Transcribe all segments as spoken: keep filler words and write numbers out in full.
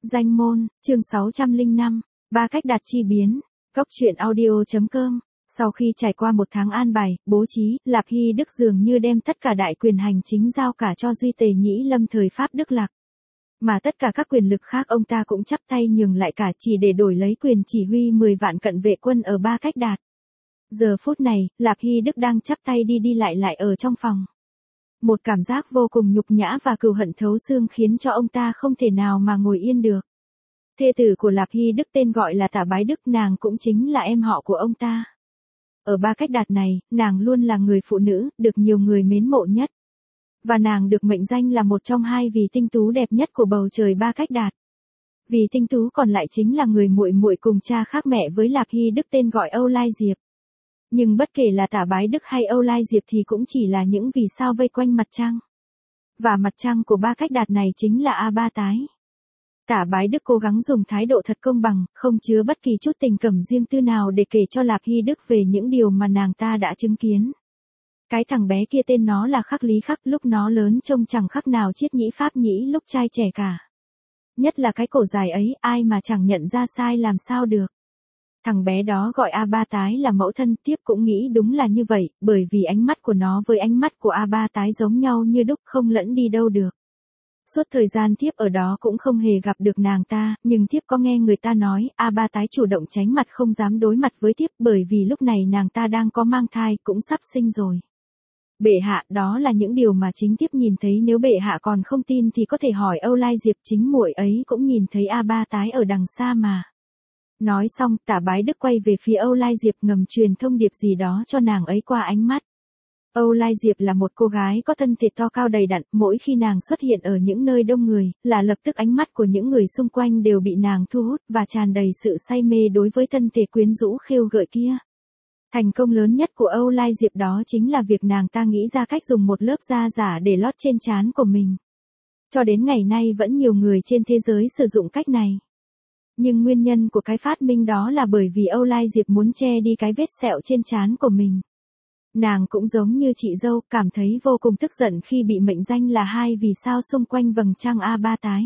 Danh môn, chương sáu trăm lẻ năm, ba cách đạt chi biến. Góc truyện audio.com. Sau khi trải qua một tháng an bài, bố trí, Lạp Hy Đức dường như đem tất cả đại quyền hành chính giao cả cho Duy Tề Nhĩ Lâm thời Pháp Đức Lạc. Mà tất cả các quyền lực khác ông ta cũng chắp tay nhường lại cả chỉ để đổi lấy quyền chỉ huy mười vạn cận vệ quân ở ba cách đạt. Giờ phút này, Lạp Hy Đức đang chắp tay đi đi lại lại ở trong phòng. Một cảm giác vô cùng nhục nhã và cừu hận thấu xương khiến cho ông ta không thể nào mà ngồi yên được. Thê tử của Lạp Hy Đức tên gọi là Tả Bái Đức, nàng cũng chính là em họ của ông ta. Ở ba cách đạt này, nàng luôn là người phụ nữ, được nhiều người mến mộ nhất. Và nàng được mệnh danh là một trong hai vị tinh tú đẹp nhất của bầu trời ba cách đạt. Vì tinh tú còn lại chính là người muội muội cùng cha khác mẹ với Lạp Hy Đức tên gọi Âu Lai Diệp. Nhưng bất kể là Tả Bái Đức hay Âu Lai Diệp thì cũng chỉ là những vì sao vây quanh mặt trăng. Và mặt trăng của ba cách đạt này chính là A Ba Tái. Tả Bái Đức cố gắng dùng thái độ thật công bằng, không chứa bất kỳ chút tình cảm riêng tư nào để kể cho Lạp Hy Đức về những điều mà nàng ta đã chứng kiến. Cái thằng bé kia tên nó là Khắc Lý Khắc, lúc nó lớn trông chẳng khác nào Triết Nhĩ Pháp Nhĩ lúc trai trẻ cả. Nhất là cái cổ dài ấy, ai mà chẳng nhận ra sai làm sao được. Thằng bé đó gọi A Ba Tái là mẫu thân, tiếp cũng nghĩ đúng là như vậy, bởi vì ánh mắt của nó với ánh mắt của A Ba Tái giống nhau như đúc, không lẫn đi đâu được. Suốt thời gian Thiếp ở đó cũng không hề gặp được nàng ta, nhưng Thiếp có nghe người ta nói, A Ba Tái chủ động tránh mặt không dám đối mặt với Thiếp, bởi vì lúc này nàng ta đang có mang thai, cũng sắp sinh rồi. Bệ hạ, đó là những điều mà chính Thiếp nhìn thấy, nếu bệ hạ còn không tin thì có thể hỏi Âu Lai Diệp, chính muội ấy cũng nhìn thấy A Ba Tái ở đằng xa mà. Nói xong, Tả Bái Đức quay về phía Âu Lai Diệp ngầm truyền thông điệp gì đó cho nàng ấy qua ánh mắt. Âu Lai Diệp là một cô gái có thân thể to cao đầy đặn, mỗi khi nàng xuất hiện ở những nơi đông người, là lập tức ánh mắt của những người xung quanh đều bị nàng thu hút và tràn đầy sự say mê đối với thân thể quyến rũ khêu gợi kia. Thành công lớn nhất của Âu Lai Diệp đó chính là việc nàng ta nghĩ ra cách dùng một lớp da giả để lót trên trán của mình. Cho đến ngày nay vẫn nhiều người trên thế giới sử dụng cách này. Nhưng nguyên nhân của cái phát minh đó là bởi vì Âu Lai Diệp muốn che đi cái vết sẹo trên trán của mình. Nàng cũng giống như chị dâu, cảm thấy vô cùng tức giận khi bị mệnh danh là hai vì sao xung quanh vầng trăng A Ba Tái.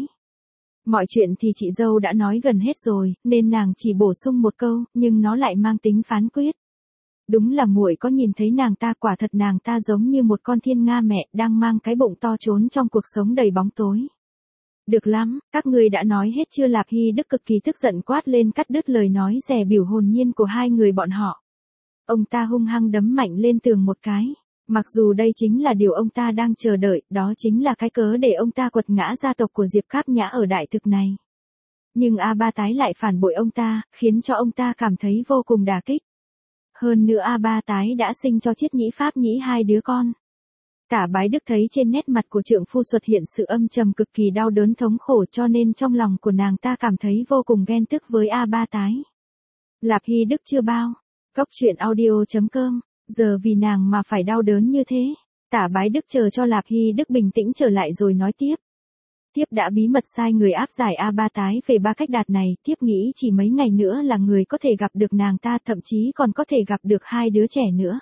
Mọi chuyện thì chị dâu đã nói gần hết rồi, nên nàng chỉ bổ sung một câu, nhưng nó lại mang tính phán quyết. Đúng là muội có nhìn thấy nàng ta, quả thật nàng ta giống như một con thiên nga mẹ đang mang cái bụng to trốn trong cuộc sống đầy bóng tối. Được lắm, các ngươi đã nói hết chưa? Lạp Hy Đức cực kỳ tức giận quát lên, cắt đứt lời nói dè bỉu hồn nhiên của hai người bọn họ. Ông ta hung hăng đấm mạnh lên tường một cái. Mặc dù đây chính là điều ông ta đang chờ đợi, đó chính là cái cớ để ông ta quật ngã gia tộc của Diệp Cáp Nhã ở đại thực này. Nhưng A Ba Tái lại phản bội ông ta, khiến cho ông ta cảm thấy vô cùng đả kích. Hơn nữa A Ba Tái đã sinh cho Triết Nhĩ Pháp Nhĩ hai đứa con. Tả Bái Đức thấy trên nét mặt của trượng phu xuất hiện sự âm trầm cực kỳ đau đớn thống khổ, cho nên trong lòng của nàng ta cảm thấy vô cùng ghen tức với A Ba Tái. Lạp Hy Đức chưa bao. Góc truyện audio.com. Giờ vì nàng mà phải đau đớn như thế. Tả Bái Đức chờ cho Lạp Hy Đức bình tĩnh trở lại rồi nói tiếp. Thiếp đã bí mật sai người áp giải A Ba Tái về ba cách đạt này, thiếp nghĩ chỉ mấy ngày nữa là người có thể gặp được nàng ta, thậm chí còn có thể gặp được hai đứa trẻ nữa.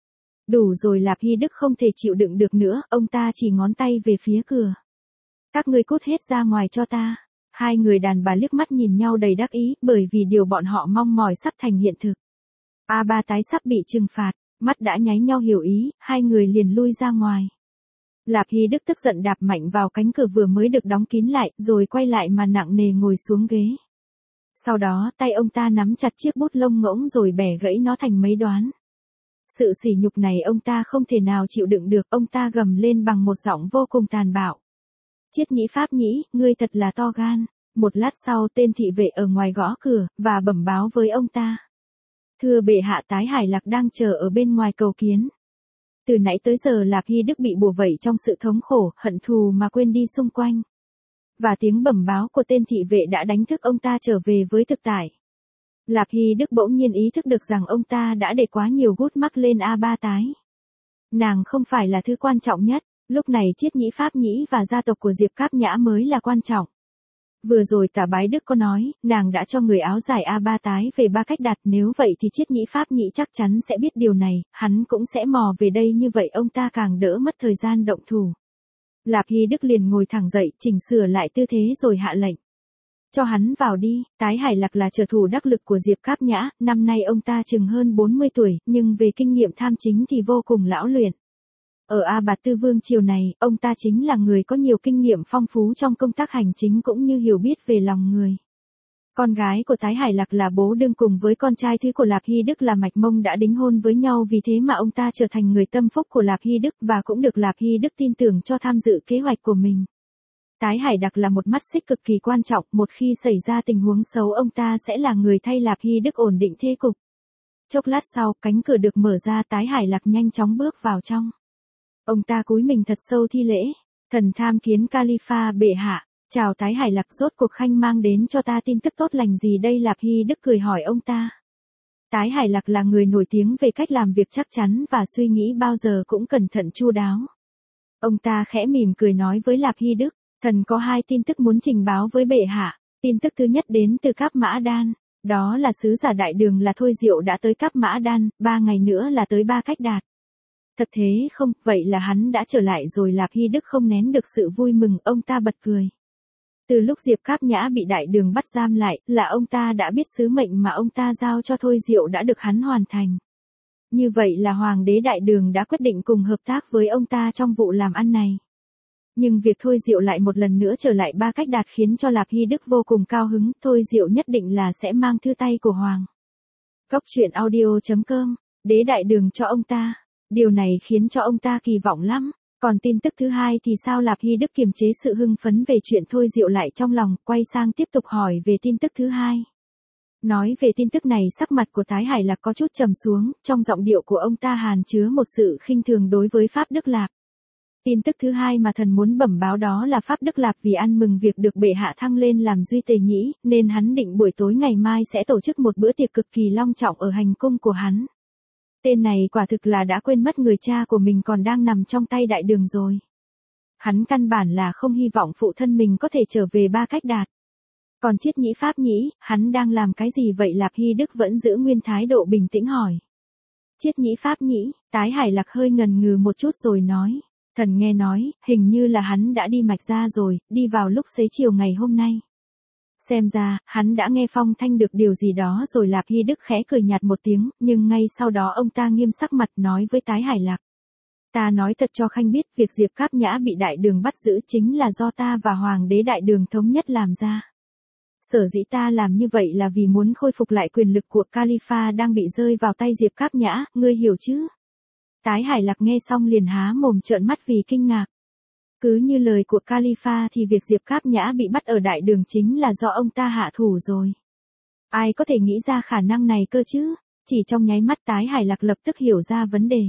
Đủ rồi. Lạp Hy Đức không thể chịu đựng được nữa, ông ta chỉ ngón tay về phía cửa. Các ngươi cút hết ra ngoài cho ta. Hai người đàn bà liếc mắt nhìn nhau đầy đắc ý, bởi vì điều bọn họ mong mỏi sắp thành hiện thực. A Ba Tái sắp bị trừng phạt, mắt đã nháy nhau hiểu ý, hai người liền lui ra ngoài. Lạp Hy Đức tức giận đạp mạnh vào cánh cửa vừa mới được đóng kín lại, rồi quay lại mà nặng nề ngồi xuống ghế. Sau đó, tay ông ta nắm chặt chiếc bút lông ngỗng rồi bẻ gãy nó thành mấy đoán. Sự sỉ nhục này ông ta không thể nào chịu đựng được, ông ta gầm lên bằng một giọng vô cùng tàn bạo. Triết Nhĩ Pháp Nhĩ, ngươi thật là to gan. Một lát sau, tên thị vệ ở ngoài gõ cửa, và bẩm báo với ông ta. Thưa bệ hạ, Tái Hải Lạc đang chờ ở bên ngoài cầu kiến. Từ nãy tới giờ Lạp Hy Đức bị bủa vây trong sự thống khổ, hận thù mà quên đi xung quanh. Và tiếng bẩm báo của tên thị vệ đã đánh thức ông ta trở về với thực tại. Lạp Hy Đức bỗng nhiên ý thức được rằng ông ta đã để quá nhiều gút mắc lên A Ba Tái. Nàng không phải là thứ quan trọng nhất, lúc này Triết Nhĩ Pháp Nhĩ và gia tộc của Diệp Cáp Nhã mới là quan trọng. Vừa rồi Tả Bái Đức có nói, nàng đã cho người áo giải A Ba Tái về ba cách đạt, nếu vậy thì Triết Nhĩ Pháp Nhĩ chắc chắn sẽ biết điều này, hắn cũng sẽ mò về đây, như vậy ông ta càng đỡ mất thời gian động thủ. Lạp Hy Đức liền ngồi thẳng dậy, chỉnh sửa lại tư thế rồi hạ lệnh. Cho hắn vào đi, Tái Hải Lạc là trợ thủ đắc lực của Diệp Cáp Nhã, năm nay ông ta chừng hơn bốn mươi tuổi, nhưng về kinh nghiệm tham chính thì vô cùng lão luyện. Ở A Bạt Tư Vương triều này, ông ta chính là người có nhiều kinh nghiệm phong phú trong công tác hành chính cũng như hiểu biết về lòng người. Con gái của Tái Hải Lạc là Bố Đương cùng với con trai thứ của Lạp Hy Đức là Mạch Mông đã đính hôn với nhau, vì thế mà ông ta trở thành người tâm phúc của Lạp Hy Đức và cũng được Lạp Hy Đức tin tưởng cho tham dự kế hoạch của mình. Tái Hải Đặc là một mắt xích cực kỳ quan trọng, một khi xảy ra tình huống xấu ông ta sẽ là người thay Lạp Hy Đức ổn định thế cục. Chốc lát sau, cánh cửa được mở ra, Tái Hải Lạc nhanh chóng bước vào trong. Ông ta cúi mình thật sâu thi lễ, thần tham kiến Khalifa bệ hạ. Chào Tái Hải Lạc, rốt cuộc Khanh mang đến cho ta tin tức tốt lành gì đây? Lạp Hy Đức cười hỏi ông ta. Tái Hải Lạc là người nổi tiếng về cách làm việc chắc chắn và suy nghĩ bao giờ cũng cẩn thận chu đáo. Ông ta khẽ mỉm cười nói với Lạp Hy Đức, thần có hai tin tức muốn trình báo với bệ hạ. Tin tức thứ nhất đến từ Cáp Mã Đan, đó là sứ giả đại đường là Thôi Diệu đã tới Cáp Mã Đan, ba ngày nữa là tới Ba Cách Đạt. Thật thế không, vậy là hắn đã trở lại rồi? Lạp Hy Đức không nén được sự vui mừng, ông ta bật cười. Từ lúc Diệp Cáp Nhã bị đại đường bắt giam lại, là ông ta đã biết sứ mệnh mà ông ta giao cho Thôi Diệu đã được hắn hoàn thành. Như vậy là Hoàng đế đại đường đã quyết định cùng hợp tác với ông ta trong vụ làm ăn này. Nhưng việc Thôi Diệu lại một lần nữa trở lại Ba Cách Đạt khiến cho Lạp Hy Đức vô cùng cao hứng, Thôi Diệu nhất định là sẽ mang thư tay của Hoàng. Cốc truyện audio chấm com, đế đại đường cho ông ta. Điều này khiến cho ông ta kỳ vọng lắm. Còn tin tức thứ hai thì sao? Lạp Hy Đức kiềm chế sự hưng phấn về chuyện Thôi Diệu lại trong lòng, quay sang tiếp tục hỏi về tin tức thứ hai. Nói về tin tức này, sắc mặt của Tái Hải Lạc có chút trầm xuống, trong giọng điệu của ông ta hàn chứa một sự khinh thường đối với Pháp Đức Lạp. Tin tức thứ hai mà thần muốn bẩm báo đó là Pháp Đức Lạp vì ăn mừng việc được bệ hạ thăng lên làm duy tề nhĩ, nên hắn định buổi tối ngày mai sẽ tổ chức một bữa tiệc cực kỳ long trọng ở hành cung của hắn. Tên này quả thực là đã quên mất người cha của mình còn đang nằm trong tay đại đường rồi. Hắn căn bản là không hy vọng phụ thân mình có thể trở về Ba Cách Đạt. Còn Triết Nhĩ Pháp Nhĩ, hắn đang làm cái gì vậy? Lạp Hy Đức vẫn giữ nguyên thái độ bình tĩnh hỏi. Triết Nhĩ Pháp Nhĩ, Tái Hải Lạc hơi ngần ngừ một chút rồi nói. Thần nghe nói, hình như là hắn đã đi mạch ra rồi, đi vào lúc xế chiều ngày hôm nay. Xem ra, hắn đã nghe phong thanh được điều gì đó rồi. Lạp Hy Đức khẽ cười nhạt một tiếng, nhưng ngay sau đó ông ta nghiêm sắc mặt nói với Tái Hải Lạc. Ta nói thật cho Khanh biết, việc Diệp Cáp Nhã bị đại đường bắt giữ chính là do ta và Hoàng đế đại đường thống nhất làm ra. Sở dĩ ta làm như vậy là vì muốn khôi phục lại quyền lực của Khalifa đang bị rơi vào tay Diệp Cáp Nhã, ngươi hiểu chứ? Tái Hải Lạc nghe xong liền há mồm trợn mắt vì kinh ngạc. Cứ như lời của Khalifa thì việc Diệp Cáp Nhã bị bắt ở đại đường chính là do ông ta hạ thủ rồi. Ai có thể nghĩ ra khả năng này cơ chứ? Chỉ trong nháy mắt Tái Hải Lạc lập tức hiểu ra vấn đề.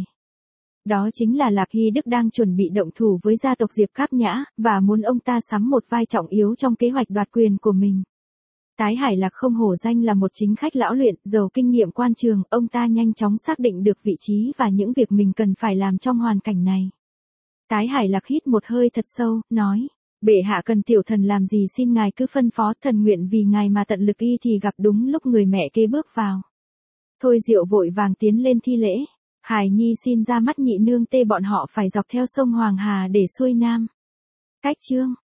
Đó chính là Lạp Hy Đức đang chuẩn bị động thủ với gia tộc Diệp Cáp Nhã, và muốn ông ta sắm một vai trọng yếu trong kế hoạch đoạt quyền của mình. Tái Hải Lạc không hổ danh là một chính khách lão luyện, giàu kinh nghiệm quan trường, ông ta nhanh chóng xác định được vị trí và những việc mình cần phải làm trong hoàn cảnh này. Tái Hải Lạc hít một hơi thật sâu, nói, bệ hạ cần tiểu thần làm gì xin ngài cứ phân phó, thần nguyện vì ngài mà tận lực y. Thì gặp đúng lúc người mẹ kế bước vào. Thôi Diệu vội vàng tiến lên thi lễ, Hải nhi xin ra mắt nhị nương tê, bọn họ phải dọc theo sông Hoàng Hà để xuôi nam. Cách chương